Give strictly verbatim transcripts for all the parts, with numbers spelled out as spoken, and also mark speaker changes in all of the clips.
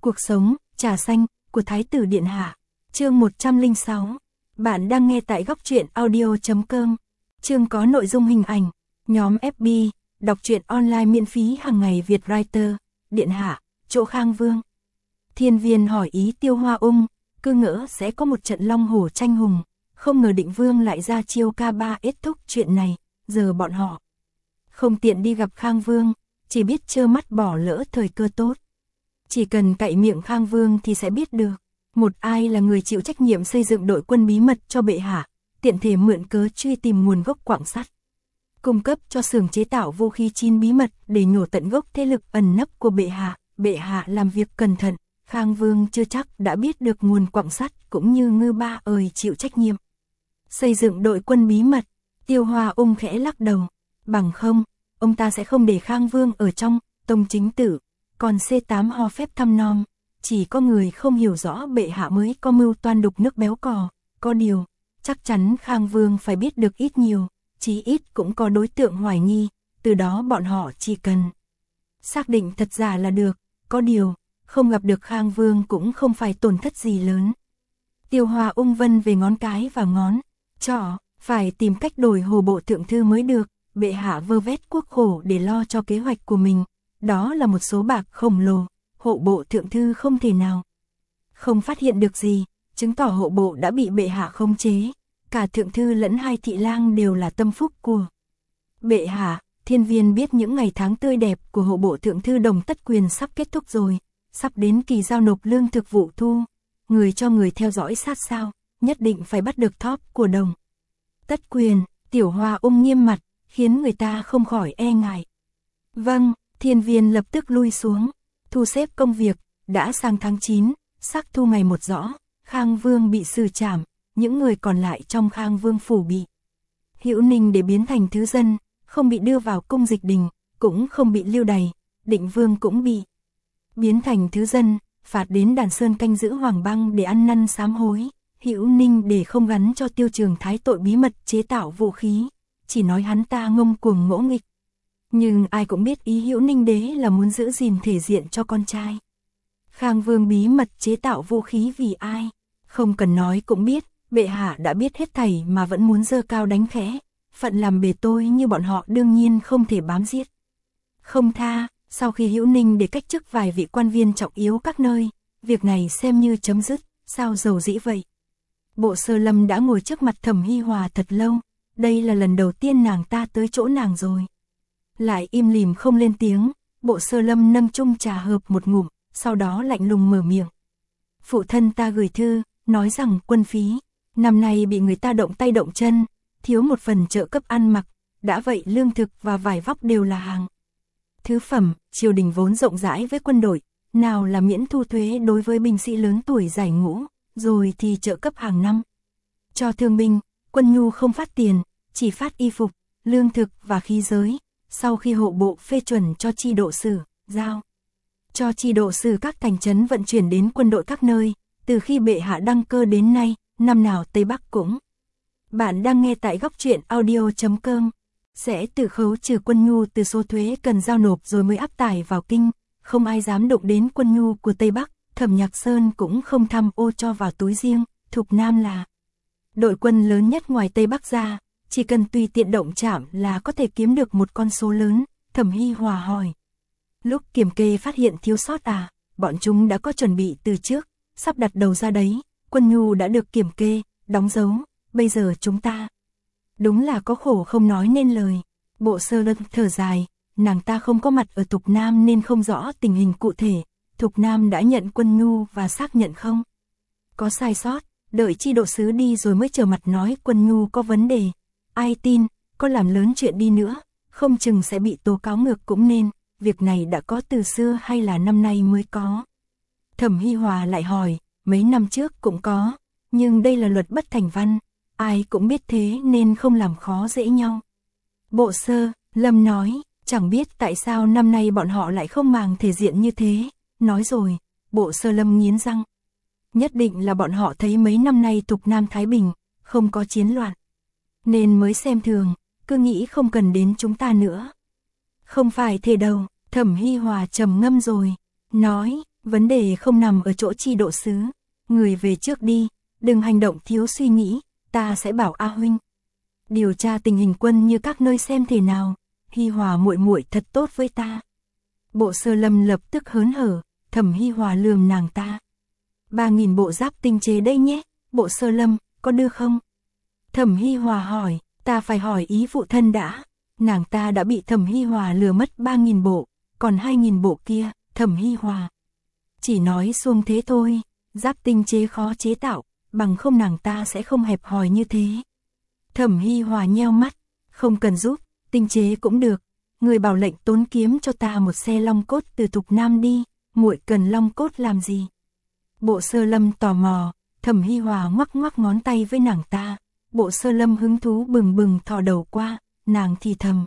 Speaker 1: Cuộc sống, trà xanh, của Thái tử Điện Hạ. Chương một trăm lẻ sáu. Bạn đang nghe tại góc truyện audio chấm com. Chương có nội dung hình ảnh. Nhóm ép bê, đọc truyện online miễn phí hàng ngày Việt Writer. Điện Hạ, chỗ Khang Vương. Thiên Viên hỏi ý Tiêu Hoa Ung, cứ ngỡ sẽ có một trận long hổ tranh hùng. Không ngờ Định Vương lại ra chiêu ca ba kết thúc chuyện này, giờ bọn họ không tiện đi gặp Khang Vương, chỉ biết trơ mắt bỏ lỡ thời cơ tốt. Chỉ cần cậy miệng Khang Vương thì sẽ biết được, một ai là người chịu trách nhiệm xây dựng đội quân bí mật cho bệ hạ, tiện thể mượn cớ truy tìm nguồn gốc quặng sắt, cung cấp cho xưởng chế tạo vũ khí chín bí mật để nhổ tận gốc thế lực ẩn nấp của bệ hạ. Bệ hạ làm việc cẩn thận, Khang Vương chưa chắc đã biết được nguồn quặng sắt, cũng như Ngư Ba ơi chịu trách nhiệm xây dựng đội quân bí mật. Tiêu Hoa Ung khẽ lắc đầu, bằng không, ông ta sẽ không để Khang Vương ở trong tông chính tử. Còn xê tám ho phép thăm nom, chỉ có người không hiểu rõ bệ hạ mới có mưu toan đục nước béo cò. Có điều, chắc chắn Khang Vương phải biết được ít nhiều, chí ít cũng có đối tượng hoài nghi, từ đó bọn họ chỉ cần xác định thật giả là được. Có điều, không gặp được Khang Vương cũng không phải tổn thất gì lớn. Tiêu Hoa Ung vân về ngón cái và ngón trỏ, phải tìm cách đổi Hồ Bộ Thượng Thư mới được. Bệ hạ vơ vét quốc khổ để lo cho kế hoạch của mình, đó là một số bạc khổng lồ. Hộ Bộ Thượng Thư không thể nào không phát hiện được gì, chứng tỏ hộ bộ đã bị bệ hạ khống chế. Cả Thượng Thư lẫn hai thị lang đều là tâm phúc của bệ hạ. Thiên Viên biết những ngày tháng tươi đẹp của Hộ Bộ Thượng Thư Đồng Tất Quyền sắp kết thúc rồi, sắp đến kỳ giao nộp lương thực vụ thu. Người cho người theo dõi sát sao, nhất định phải bắt được top của Đồng Tất Quyền. Tiểu Hoa Ung nghiêm mặt, khiến người ta không khỏi e ngại. Vâng, Thiên Viên lập tức lui xuống, thu xếp công việc. Đã sang tháng chín, sắc thu ngày một rõ, Khang Vương bị xử trảm, những người còn lại trong Khang Vương phủ bị hữu ninh để biến thành thứ dân, không bị đưa vào cung dịch đình, cũng không bị lưu đày. Định Vương cũng bị biến thành thứ dân, phạt đến Đàn Sơn canh giữ Hoàng Băng để ăn năn sám hối. Hữu ninh để không gắn cho Tiêu Trường Thái tội bí mật chế tạo vũ khí, chỉ nói hắn ta ngông cuồng ngỗ nghịch. Nhưng ai cũng biết ý Hữu Ninh đế là muốn giữ gìn thể diện cho con trai. Khang Vương bí mật chế tạo vũ khí vì ai? Không cần nói cũng biết, bệ hạ đã biết hết thảy mà vẫn muốn giơ cao đánh khẽ. Phận làm bề tôi như bọn họ đương nhiên không thể bám giết không tha. Sau khi Hữu Ninh để cách chức vài vị quan viên trọng yếu các nơi, việc này xem như chấm dứt. Sao dầu dĩ vậy? Bộ Sơ Lâm đã ngồi trước mặt Thẩm Hi Hòa thật lâu, đây là lần đầu tiên nàng ta tới chỗ nàng rồi. Lại im lìm không lên tiếng. Bộ Sơ Lâm nâng chung trà hợp một ngụm, sau đó lạnh lùng mở miệng. Phụ thân ta gửi thư, nói rằng quân phí năm nay bị người ta động tay động chân, thiếu một phần trợ cấp ăn mặc. Đã vậy lương thực và vải vóc đều là hàng thứ phẩm. Triều đình vốn rộng rãi với quân đội, nào là miễn thu thuế đối với binh sĩ lớn tuổi giải ngũ, rồi thì trợ cấp hàng năm cho thương binh. Quân nhu không phát tiền, chỉ phát y phục, lương thực và khí giới. Sau khi hộ bộ phê chuẩn cho chi độ sử, giao cho chi độ sử các thành trấn vận chuyển đến quân đội các nơi, từ khi bệ hạ đăng cơ đến nay, năm nào Tây Bắc cũng. Bạn đang nghe tại góc truyện audio chấm com. Sẽ tự khấu trừ quân nhu từ số thuế cần giao nộp rồi mới áp tải vào kinh, không ai dám động đến quân nhu của Tây Bắc. Thẩm Nhạc Sơn cũng không tham ô cho vào túi riêng. Thục Nam là đội quân lớn nhất ngoài Tây Bắc ra, chỉ cần tùy tiện động chạm là có thể kiếm được một con số lớn. Thẩm Hi Hòa hỏi, lúc kiểm kê phát hiện thiếu sót à? Bọn chúng đã có chuẩn bị từ trước, sắp đặt đầu ra đấy. Quân nhu đã được kiểm kê, đóng dấu, bây giờ chúng ta đúng là có khổ không nói nên lời. Bộ Sơ Lâm thở dài, nàng ta không có mặt ở Thục Nam nên không rõ tình hình cụ thể. Thục Nam đã nhận quân nhu và xác nhận không có sai sót, đợi chi độ sứ đi rồi mới trở mặt nói quân nhu có vấn đề. Ai tin, có làm lớn chuyện đi nữa, không chừng sẽ bị tố cáo ngược cũng nên. Việc này đã có từ xưa hay là năm nay mới có? Thẩm Hi Hòa lại hỏi, mấy năm trước cũng có, nhưng đây là luật bất thành văn, ai cũng biết thế nên không làm khó dễ nhau. Bộ Sơ Lâm nói, chẳng biết tại sao năm nay bọn họ lại không màng thể diện như thế. Nói rồi, Bộ Sơ Lâm nghiến răng. Nhất định là bọn họ thấy mấy năm nay Thục Nam Thái Bình, không có chiến loạn, nên mới xem thường, cứ nghĩ không cần đến chúng ta nữa. Không phải thế đâu. Thẩm Hi Hòa trầm ngâm rồi, nói, Vấn đề không nằm ở chỗ chi độ sứ. Người về trước đi, đừng hành động thiếu suy nghĩ, ta sẽ bảo A huynh điều tra tình hình quân như các nơi xem thế nào. Hi Hòa muội muội thật tốt với ta. Bộ Sơ Lâm lập tức hớn hở, Thẩm Hi Hòa lườm nàng ta. Ba nghìn bộ giáp tinh chế đây nhé, Bộ Sơ Lâm, có đưa không? Thẩm Hi Hòa hỏi, ta phải hỏi ý phụ thân đã. Nàng ta đã bị Thẩm Hi Hòa lừa mất ba nghìn bộ, còn hai nghìn bộ kia, Thẩm Hi Hòa chỉ nói xuông thế thôi, giáp tinh chế khó chế tạo, bằng không nàng ta sẽ không hẹp hòi như thế. Thẩm Hi Hòa nheo mắt, không cần giúp, tinh chế cũng được. Người bảo lệnh tốn kiếm cho ta một xe long cốt từ Thục Nam đi, muội cần long cốt làm gì? Bộ Sơ Lâm tò mò, Thẩm Hi Hòa ngoắc ngoắc ngón tay với nàng ta. Bộ Sơ Lâm hứng thú bừng bừng thò đầu qua, nàng thì thầm.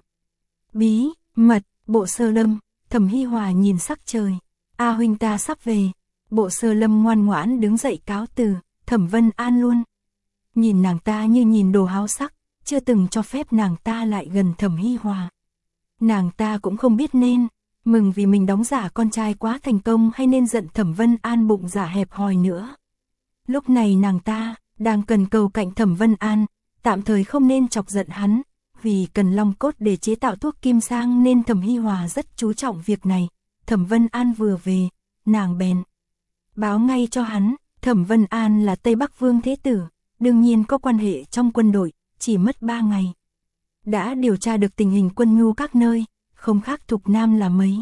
Speaker 1: Bí, mật, Bộ Sơ Lâm, Thẩm Hi Hòa nhìn sắc trời. A huynh ta sắp về. Bộ Sơ Lâm ngoan ngoãn đứng dậy cáo từ, Thẩm Vân An luôn nhìn nàng ta như nhìn đồ háo sắc, chưa từng cho phép nàng ta lại gần Thẩm Hi Hòa. Nàng ta cũng không biết nên mừng vì mình đóng giả con trai quá thành công hay nên giận Thẩm Vân An bụng dạ hẹp hòi nữa. Lúc này nàng ta đang cần cầu cạnh Thẩm Vân An, tạm thời không nên chọc giận hắn, vì cần long cốt để chế tạo thuốc kim sang nên Thẩm Hi Hòa rất chú trọng việc này. Thẩm Vân An vừa về, nàng bèn báo ngay cho hắn. Thẩm Vân An là Tây Bắc Vương Thế Tử, đương nhiên có quan hệ trong quân đội, chỉ mất ba ngày đã điều tra được tình hình quân nhu các nơi, không khác Thục Nam là mấy.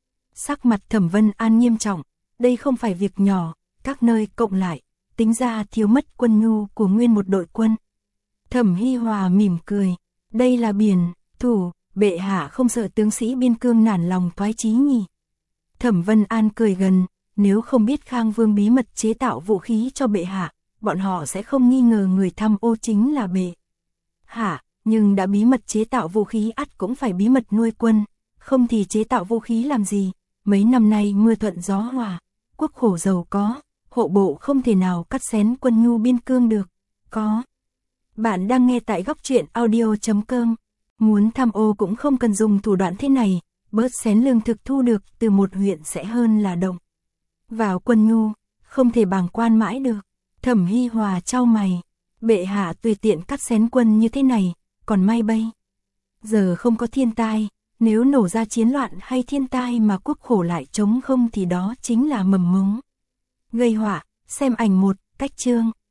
Speaker 1: Sắc mặt Thẩm Vân An nghiêm trọng, đây không phải việc nhỏ, các nơi cộng lại, tính ra thiếu mất quân nhu của nguyên một đội quân. Thẩm Hi Hòa mỉm cười, đây là biển thủ, bệ hạ không sợ tướng sĩ biên cương nản lòng thoái chí nhỉ? Thẩm Vân An cười gần, nếu không biết Khang Vương bí mật chế tạo vũ khí cho bệ hạ, bọn họ sẽ không nghi ngờ người tham ô chính là bệ hạ, nhưng đã bí mật chế tạo vũ khí ắt cũng phải bí mật nuôi quân, không thì chế tạo vũ khí làm gì? Mấy năm nay mưa thuận gió hòa, quốc khổ giàu có, hộ bộ không thể nào cắt xén quân nhu biên cương được. Có. Bạn đang nghe tại góc truyện audio chấm com. Muốn tham ô cũng không cần dùng thủ đoạn thế này, bớt xén lương thực thu được từ một huyện sẽ hơn là động vào quân nhu, không thể bàng quan mãi được. Thẩm Hi Hòa chau mày, bệ hạ tùy tiện cắt xén quân như thế này, còn may bây giờ không có thiên tai, nếu nổ ra chiến loạn hay thiên tai mà quốc khổ lại trống không thì đó chính là mầm mống gây họa. Xem ảnh một, cách chương.